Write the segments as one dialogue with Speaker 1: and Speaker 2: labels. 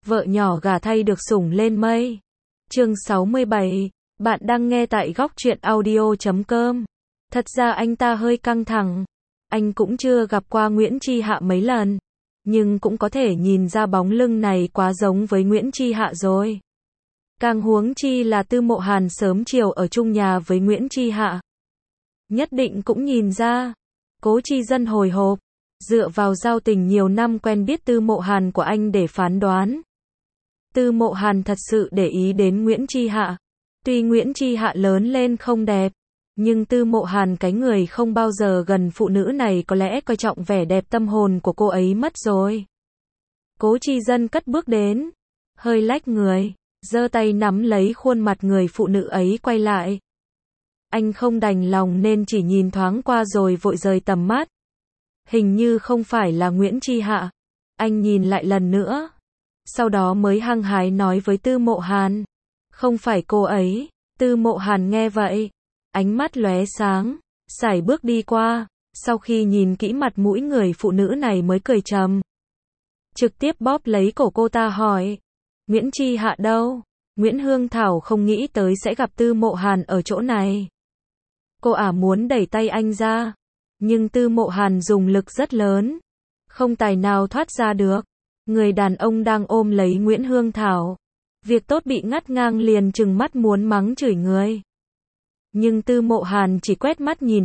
Speaker 1: vợ nhỏ gả thay được sủng lên mây. Chương 67, bạn đang nghe tại góc truyện audio.com. Thật ra anh ta hơi căng thẳng. Anh cũng chưa gặp qua Nguyễn Chi Hạ mấy lần, nhưng cũng có thể nhìn ra bóng lưng này quá giống với Nguyễn Chi Hạ rồi. Càng huống chi là Tư Mộ Hàn sớm chiều ở chung nhà với Nguyễn Chi Hạ. Nhất định cũng nhìn ra. Cố Chi Dân hồi hộp, dựa vào giao tình nhiều năm quen biết Tư Mộ Hàn của anh để phán đoán. Tư Mộ Hàn thật sự để ý đến Nguyễn Chi Hạ. Tuy Nguyễn Chi Hạ lớn lên không đẹp, nhưng Tư Mộ Hàn cái người không bao giờ gần phụ nữ này có lẽ coi trọng vẻ đẹp tâm hồn của cô ấy mất rồi. Cố Chi Dân cất bước đến, hơi lách người, giơ tay nắm lấy khuôn mặt người phụ nữ ấy quay lại. Anh không đành lòng nên chỉ nhìn thoáng qua rồi vội rời tầm mắt. Hình như không phải là Nguyễn Chi Hạ. Anh nhìn lại lần nữa, sau đó mới hăng hái nói với Tư Mộ Hàn. Không phải cô ấy. Tư Mộ Hàn nghe vậy, ánh mắt lóe sáng, sải bước đi qua, sau khi nhìn kỹ mặt mũi người phụ nữ này mới cười trầm. Trực tiếp bóp lấy cổ cô ta hỏi, Nguyễn Chi Hạ đâu? Nguyễn Hương Thảo không nghĩ tới sẽ gặp Tư Mộ Hàn ở chỗ này. Cô muốn đẩy tay anh ra, nhưng Tư Mộ Hàn dùng lực rất lớn, không tài nào thoát ra được. Người đàn ông đang ôm lấy Nguyễn Hương Thảo. Việc tốt bị ngắt ngang liền trừng mắt muốn mắng chửi người. Nhưng Tư Mộ Hàn chỉ quét mắt nhìn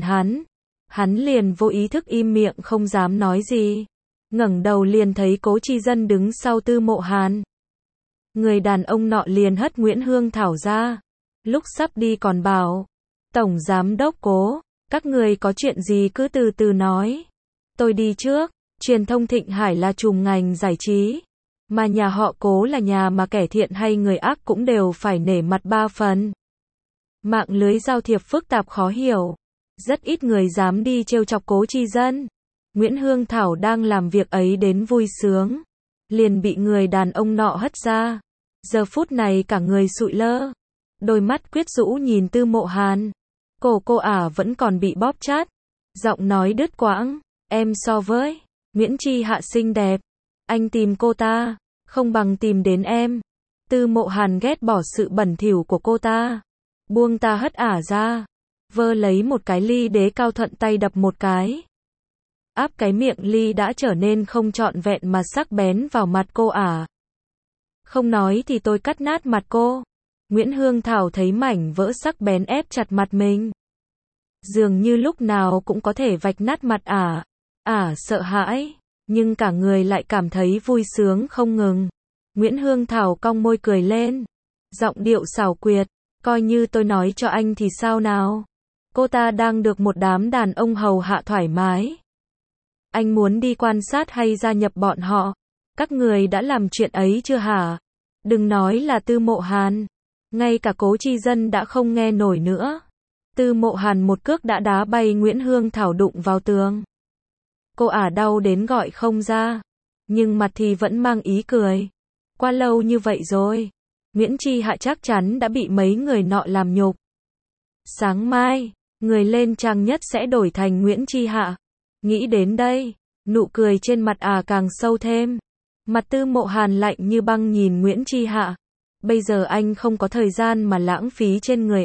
Speaker 1: hắn liền vô ý thức im miệng không dám nói gì. Ngẩng đầu liền thấy Cố Chi Dân đứng sau Tư Mộ Hàn. Người đàn ông nọ liền hất Nguyễn Hương Thảo ra. Lúc sắp đi còn bảo, Tổng Giám Đốc Cố, các người có chuyện gì cứ từ từ nói. Tôi đi trước. Truyền thông Thịnh Hải là trùm ngành giải trí, mà nhà họ Cố là nhà mà kẻ thiện hay người ác cũng đều phải nể mặt ba phần. Mạng lưới giao thiệp phức tạp khó hiểu, rất ít người dám đi trêu chọc Cố Chi Dân. Nguyễn Hương Thảo đang làm việc ấy đến vui sướng, liền bị người đàn ông nọ hất ra. Giờ phút này cả người sụi lơ, đôi mắt quyết rũ nhìn Tư Mộ Hàn. Cổ cô vẫn còn bị bóp chát, giọng nói đứt quãng, em so với Nguyễn Chi Hạ xinh đẹp, anh tìm cô ta, không bằng tìm đến em. Tư Mộ Hàn ghét bỏ sự bẩn thỉu của cô ta, buông ta hất ra, vơ lấy một cái ly đế cao thuận tay đập một cái. Áp cái miệng ly đã trở nên không trọn vẹn mà sắc bén vào mặt cô Không nói thì tôi cắt nát mặt cô. Nguyễn Hương Thảo thấy mảnh vỡ sắc bén ép chặt mặt mình. Dường như lúc nào cũng có thể vạch nát mặt sợ hãi, nhưng cả người lại cảm thấy vui sướng không ngừng. Nguyễn Hương Thảo cong môi cười lên, giọng điệu xảo quyệt, coi như tôi nói cho anh thì sao nào? Cô ta đang được một đám đàn ông hầu hạ thoải mái. Anh muốn đi quan sát hay gia nhập bọn họ? Các người đã làm chuyện ấy chưa hả? Đừng nói là Tư Mộ Hàn, ngay cả Cố Chi Dân đã không nghe nổi nữa. Tư Mộ Hàn một cước đã đá bay Nguyễn Hương Thảo đụng vào tường. Cô đau đến gọi không ra, nhưng mặt thì vẫn mang ý cười. Qua lâu như vậy rồi, Nguyễn Chi Hạ chắc chắn đã bị mấy người nọ làm nhục. Sáng mai, người lên trang nhất sẽ đổi thành Nguyễn Chi Hạ. Nghĩ đến đây, nụ cười trên mặt càng sâu thêm. Mặt Tư Mộ Hàn lạnh như băng nhìn Nguyễn Chi Hạ. Bây giờ anh không có thời gian mà lãng phí trên người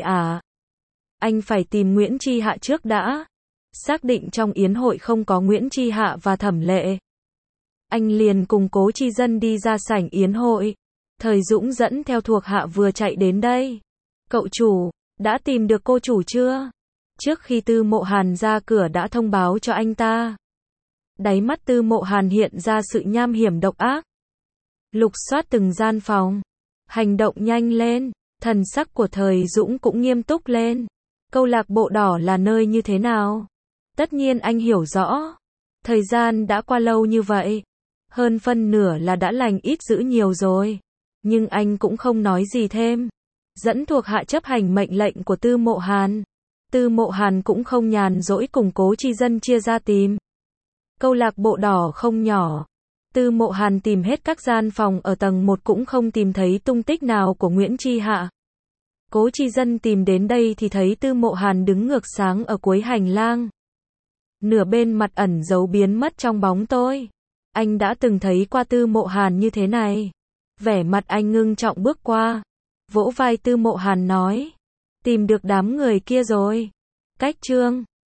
Speaker 1: Anh phải tìm Nguyễn Chi Hạ trước đã. Xác định trong yến hội không có Nguyễn Chi Hạ và Thẩm Lệ. Anh liền cùng Cố Chi Dân đi ra sảnh yến hội. Thời Dũng dẫn theo thuộc hạ vừa chạy đến đây. Cậu chủ, đã tìm được cô chủ chưa? Trước khi Tư Mộ Hàn ra cửa đã thông báo cho anh ta. Đáy mắt Tư Mộ Hàn hiện ra sự nham hiểm độc ác. Lục soát từng gian phòng. Hành động nhanh lên. Thần sắc của Thời Dũng cũng nghiêm túc lên. Câu lạc bộ đỏ là nơi như thế nào? Tất nhiên anh hiểu rõ. Thời gian đã qua lâu như vậy. Hơn phân nửa là đã lành ít dữ nhiều rồi. Nhưng anh cũng không nói gì thêm. Dẫn thuộc hạ chấp hành mệnh lệnh của Tư Mộ Hàn. Tư Mộ Hàn cũng không nhàn rỗi cùng Cố Chi Dân chia ra tìm. Câu lạc bộ đỏ không nhỏ. Tư Mộ Hàn tìm hết các gian phòng ở tầng 1 cũng không tìm thấy tung tích nào của Nguyễn Chi Hạ. Cố Chi Dân tìm đến đây thì thấy Tư Mộ Hàn đứng ngược sáng ở cuối hành lang. Nửa bên mặt ẩn giấu biến mất trong bóng tối. Anh đã từng thấy qua Tư Mộ Hàn như thế này. Vẻ mặt anh ngưng trọng bước qua, vỗ vai Tư Mộ Hàn nói. Tìm được đám người kia rồi. Cách Trương